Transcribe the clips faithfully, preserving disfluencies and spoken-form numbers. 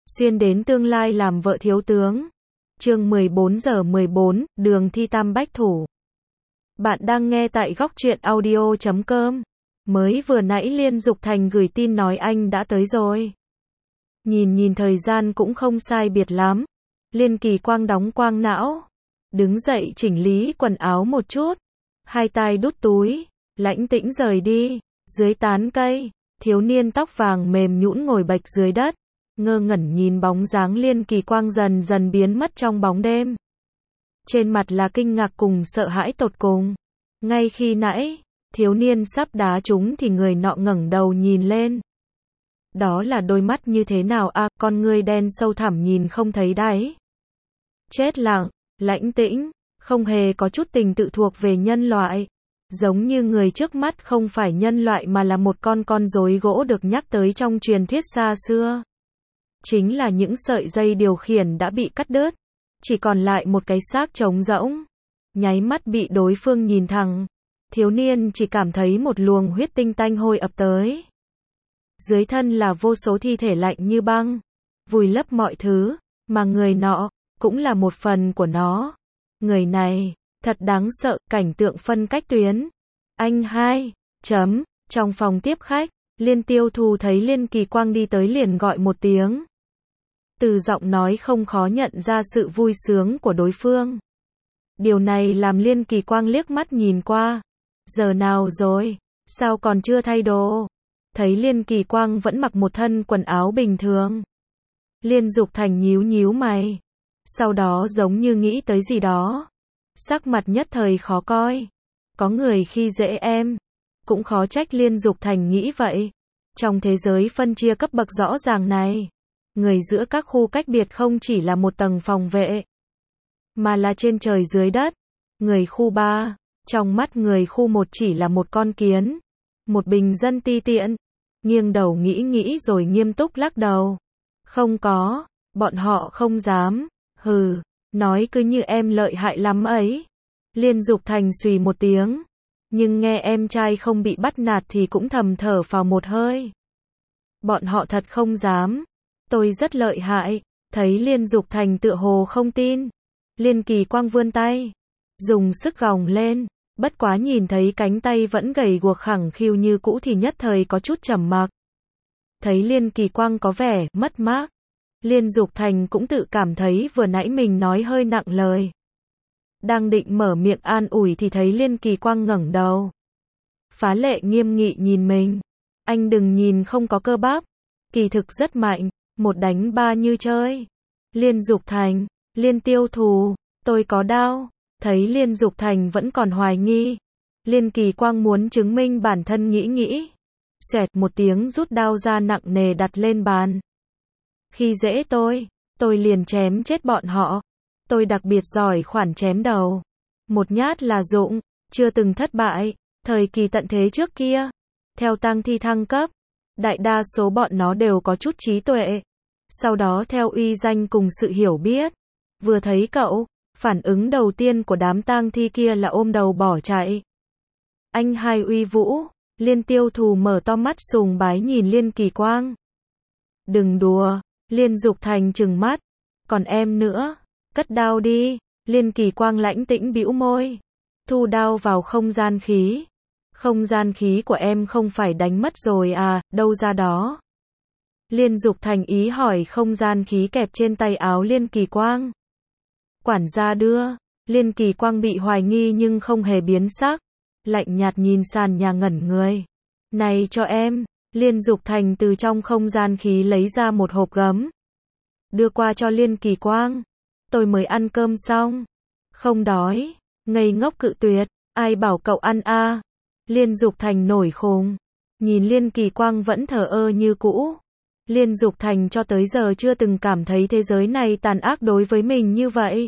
xuyên đến tương lai làm vợ thiếu tướng. Chương mười bốn giờ mười bốn, đường thi tam bách thủ. Bạn đang nghe tại góc truyện audio chấm com. Mới vừa nãy Liên Dục Thành gửi tin nói anh đã tới rồi. Nhìn nhìn thời gian cũng không sai biệt lắm. Liên Kỳ Quang đóng quang não. Đứng dậy chỉnh lý quần áo một chút. Hai tay đút túi. Lãnh tĩnh rời đi. Dưới tán cây, thiếu niên tóc vàng mềm nhũn ngồi bạch dưới đất. Ngơ ngẩn nhìn bóng dáng Liên Kỳ Quang dần dần biến mất trong bóng đêm. Trên mặt là kinh ngạc cùng sợ hãi tột cùng. Ngay khi nãy, thiếu niên sắp đá trúng thì người nọ ngẩng đầu nhìn lên. Đó là đôi mắt như thế nào à, con ngươi đen sâu thẳm nhìn không thấy đáy. Chết lặng, lãnh tĩnh, không hề có chút tình tự thuộc về nhân loại. Giống như người trước mắt không phải nhân loại mà là một con con rối gỗ được nhắc tới trong truyền thuyết xa xưa. Chính là những sợi dây điều khiển đã bị cắt đứt, chỉ còn lại một cái xác trống rỗng. Nháy mắt bị đối phương nhìn thẳng, thiếu niên chỉ cảm thấy một luồng huyết tinh tanh hôi ập tới. Dưới thân là vô số thi thể lạnh như băng, vùi lấp mọi thứ, mà người nọ cũng là một phần của nó. Người này thật đáng sợ, cảnh tượng phân cách tuyến. Anh hai, chấm, trong phòng tiếp khách, Liên Tiêu Thù thấy Liên Kỳ Quang đi tới liền gọi một tiếng. Từ giọng nói không khó nhận ra sự vui sướng của đối phương. Điều này làm Liên Kỳ Quang liếc mắt nhìn qua. Giờ nào rồi? Sao còn chưa thay đồ? Thấy Liên Kỳ Quang vẫn mặc một thân quần áo bình thường. Liên Dục Thành nhíu nhíu mày. Sau đó giống như nghĩ tới gì đó. Sắc mặt nhất thời khó coi. Có người khi dễ em. Cũng khó trách Liên Dục Thành nghĩ vậy. Trong thế giới phân chia cấp bậc rõ ràng này, người giữa các khu cách biệt không chỉ là một tầng phòng vệ, mà là trên trời dưới đất. Người khu ba, trong mắt người khu một chỉ là một con kiến, một bình dân ti tiện. Nghiêng đầu nghĩ nghĩ rồi nghiêm túc lắc đầu. Không có, bọn họ không dám. Hừ, nói cứ như em lợi hại lắm ấy. Liên Dục Thành xùy một tiếng, nhưng nghe em trai không bị bắt nạt thì cũng thầm thở phào một hơi. Bọn họ thật không dám. Tôi rất lợi hại. Thấy Liên Dục Thành tựa hồ không tin, Liên Kỳ Quang vươn tay, dùng sức gồng lên. Bất quá nhìn thấy cánh tay vẫn gầy guộc khẳng khiu như cũ thì nhất thời có chút trầm mặc. Thấy Liên Kỳ Quang có vẻ mất mát, Liên Dục Thành cũng tự cảm thấy vừa nãy mình nói hơi nặng lời. Đang định mở miệng an ủi thì thấy Liên Kỳ Quang ngẩng đầu, phá lệ nghiêm nghị nhìn mình. Anh đừng nhìn không có cơ bắp, kỳ thực rất mạnh, một đánh ba như chơi. Liên Dục Thành, Liên Tiêu Thù, tôi có đao. Thấy Liên Dục Thành vẫn còn hoài nghi, Liên Kỳ Quang muốn chứng minh bản thân nghĩ nghĩ. Xoẹt một tiếng rút đao ra nặng nề đặt lên bàn. Khi dễ tôi, tôi liền chém chết bọn họ. Tôi đặc biệt giỏi khoản chém đầu. Một nhát là dụng, chưa từng thất bại. Thời kỳ tận thế trước kia, theo tang thi thăng cấp, đại đa số bọn nó đều có chút trí tuệ. Sau đó theo uy danh cùng sự hiểu biết, vừa thấy cậu, phản ứng đầu tiên của đám tang thi kia là ôm đầu bỏ chạy. Anh hai uy vũ. Liên Tiêu Thù mở to mắt sùng bái nhìn Liên Kỳ Quang. Đừng đùa. Liên Dục Thành trừng mắt. Còn em nữa, cất đao đi. Liên Kỳ Quang lãnh tĩnh bĩu môi, thu đao vào không gian khí. Không gian khí của em không phải đánh mất rồi à, đâu ra đó? Liên Dục Thành ý hỏi không gian khí kẹp trên tay áo Liên Kỳ Quang. Quản gia đưa. Liên Kỳ Quang bị hoài nghi nhưng không hề biến sắc, lạnh nhạt nhìn sàn nhà ngẩn người. Này cho em. Liên Dục Thành từ trong không gian khí lấy ra một hộp gấm, đưa qua cho Liên Kỳ Quang. Tôi mới ăn cơm xong, không đói. Ngây ngốc cự tuyệt. Ai bảo cậu ăn a? À? Liên Dục Thành nổi khùng, nhìn Liên Kỳ Quang vẫn thờ ơ như cũ. Liên Dục Thành cho tới giờ chưa từng cảm thấy thế giới này tàn ác đối với mình như vậy.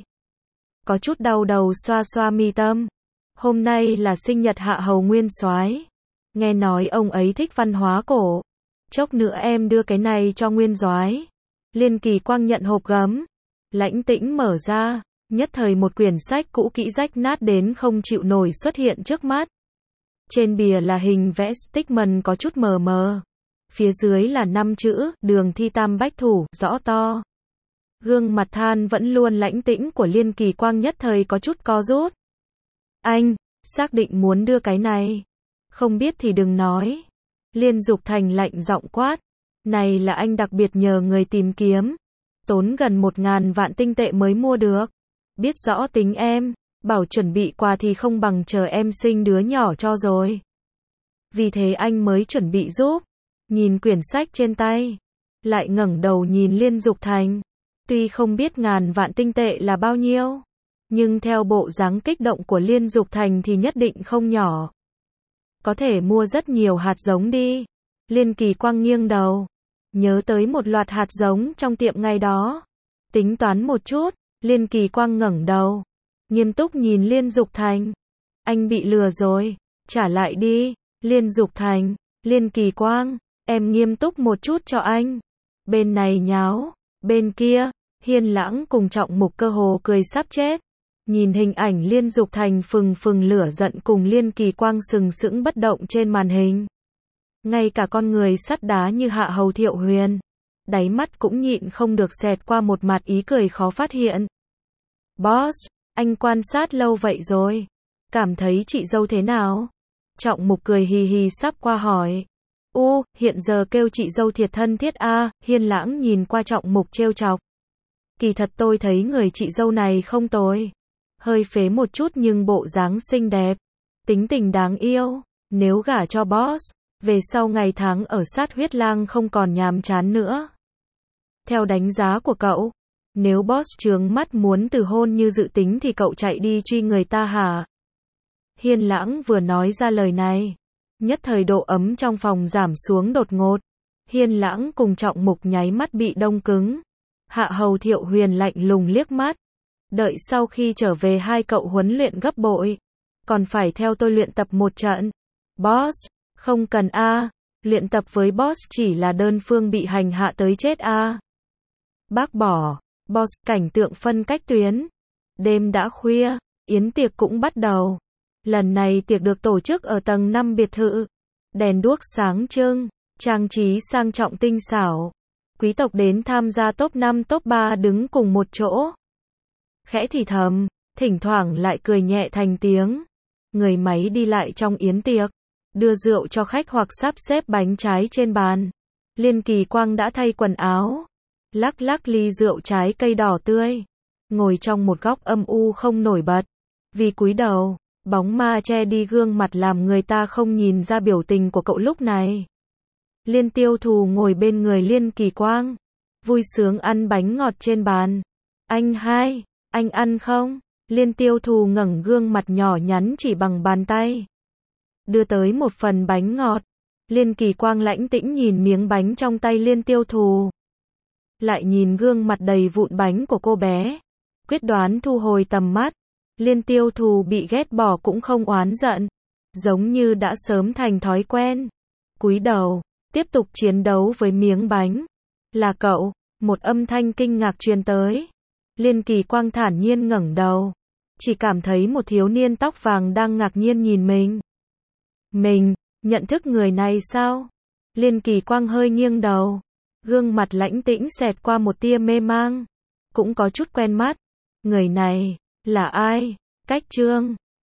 Có chút đau đầu xoa xoa mi tâm. Hôm nay là sinh nhật Hạ Hầu Nguyên Soái. Nghe nói ông ấy thích văn hóa cổ. Chốc nữa em đưa cái này cho Nguyên Soái. Liên Kỳ Quang nhận hộp gấm, lãnh tĩnh mở ra, nhất thời một quyển sách cũ kỹ rách nát đến không chịu nổi xuất hiện trước mắt. Trên bìa là hình vẽ Stickman có chút mờ mờ. phía dưới là năm chữ, đường thi tam bách thủ, rõ to. Gương mặt than vẫn luôn lãnh tĩnh của Liên Kỳ Quang nhất thời có chút co rút. Anh, xác định muốn đưa cái này. Không biết thì đừng nói. Liên Dục Thành lạnh giọng quát. Này là anh đặc biệt nhờ người tìm kiếm. Tốn gần một ngàn vạn tinh tệ mới mua được. Biết rõ tính em, bảo chuẩn bị quà thì không bằng chờ em sinh đứa nhỏ cho rồi. Vì thế anh mới chuẩn bị giúp. Nhìn quyển sách trên tay. Lại ngẩng đầu nhìn Liên Dục Thành. Tuy không biết ngàn vạn tinh tệ là bao nhiêu. Nhưng theo bộ dáng kích động của Liên Dục Thành thì nhất định không nhỏ. Có thể mua rất nhiều hạt giống đi. Liên Kỳ Quang nghiêng đầu. Nhớ tới một loạt hạt giống trong tiệm ngày đó. Tính toán một chút, Liên Kỳ Quang ngẩng đầu. Nghiêm túc nhìn Liên Dục Thành. Anh bị lừa rồi. Trả lại đi. Liên Dục Thành. Liên Kỳ Quang. Em nghiêm túc một chút cho anh. Bên này nháo. Bên kia, Hiên Lãng cùng Trọng Mục cơ hồ cười sắp chết. Nhìn hình ảnh Liên Dục Thành phừng phừng lửa giận cùng Liên Kỳ Quang sừng sững bất động trên màn hình. Ngay cả con người sắt đá như Hạ Hầu Thiệu Huyền, đáy mắt cũng nhịn không được xẹt qua một mặt ý cười khó phát hiện. Boss, anh quan sát lâu vậy rồi. Cảm thấy chị dâu thế nào? Trọng Mục cười hì hì sắp qua hỏi. U, hiện giờ kêu chị dâu thiệt thân thiết a. À, Hiên Lãng nhìn qua Trọng Mục trêu chọc. Kỳ thật tôi thấy người chị dâu này không tồi. Hơi phế một chút nhưng bộ dáng xinh đẹp. Tính tình đáng yêu. Nếu gả cho boss, về sau ngày tháng ở sát huyết lang không còn nhàm chán nữa. Theo đánh giá của cậu, nếu boss trướng mắt muốn từ hôn như dự tính thì cậu chạy đi truy người ta hả? Hiên Lãng vừa nói ra lời này. Nhất thời độ ấm trong phòng giảm xuống đột ngột. Hiên Lãng cùng Trọng Mục nháy mắt bị đông cứng. Hạ Hầu Thiệu Huyền lạnh lùng liếc mắt. Đợi sau khi trở về hai cậu huấn luyện gấp bội. Còn phải theo tôi luyện tập một trận. Boss, không cần a. À. Luyện tập với boss chỉ là đơn phương bị hành hạ tới chết a. À. Bác bỏ. Boss, cảnh tượng phân cách tuyến. Đêm đã khuya, yến tiệc cũng bắt đầu. Lần này tiệc được tổ chức ở tầng năm biệt thự. Đèn đuốc sáng trưng, trang trí sang trọng tinh xảo. Quý tộc đến tham gia top năm top ba đứng cùng một chỗ. Khẽ thì thầm, thỉnh thoảng lại cười nhẹ thành tiếng. Người máy đi lại trong yến tiệc, đưa rượu cho khách hoặc sắp xếp bánh trái trên bàn. Liên Kỳ Quang đã thay quần áo, lắc lắc ly rượu trái cây đỏ tươi, ngồi trong một góc âm u không nổi bật. Vì cúi đầu, bóng ma che đi gương mặt làm người ta không nhìn ra biểu tình của cậu lúc này. Liên Tiêu Thù ngồi bên người Liên Kỳ Quang, vui sướng ăn bánh ngọt trên bàn. Anh hai, anh ăn không? Liên Tiêu Thù ngẩng gương mặt nhỏ nhắn chỉ bằng bàn tay. Đưa tới một phần bánh ngọt. Liên Kỳ Quang lãnh tĩnh nhìn miếng bánh trong tay Liên Tiêu Thù. Lại nhìn gương mặt đầy vụn bánh của cô bé. Quyết đoán thu hồi tầm mắt. Liên Tiêu Thù bị ghét bỏ cũng không oán giận. Giống như đã sớm thành thói quen. Cúi đầu, tiếp tục chiến đấu với miếng bánh. Là cậu, một âm thanh kinh ngạc truyền tới. Liên Kỳ Quang thản nhiên ngẩng đầu. Chỉ cảm thấy một thiếu niên tóc vàng đang ngạc nhiên nhìn mình. Mình, nhận thức người này sao? Liên Kỳ Quang hơi nghiêng đầu. Gương mặt lãnh tĩnh xẹt qua một tia mê mang. Cũng có chút quen mắt. Người này, là ai? Cách Trương.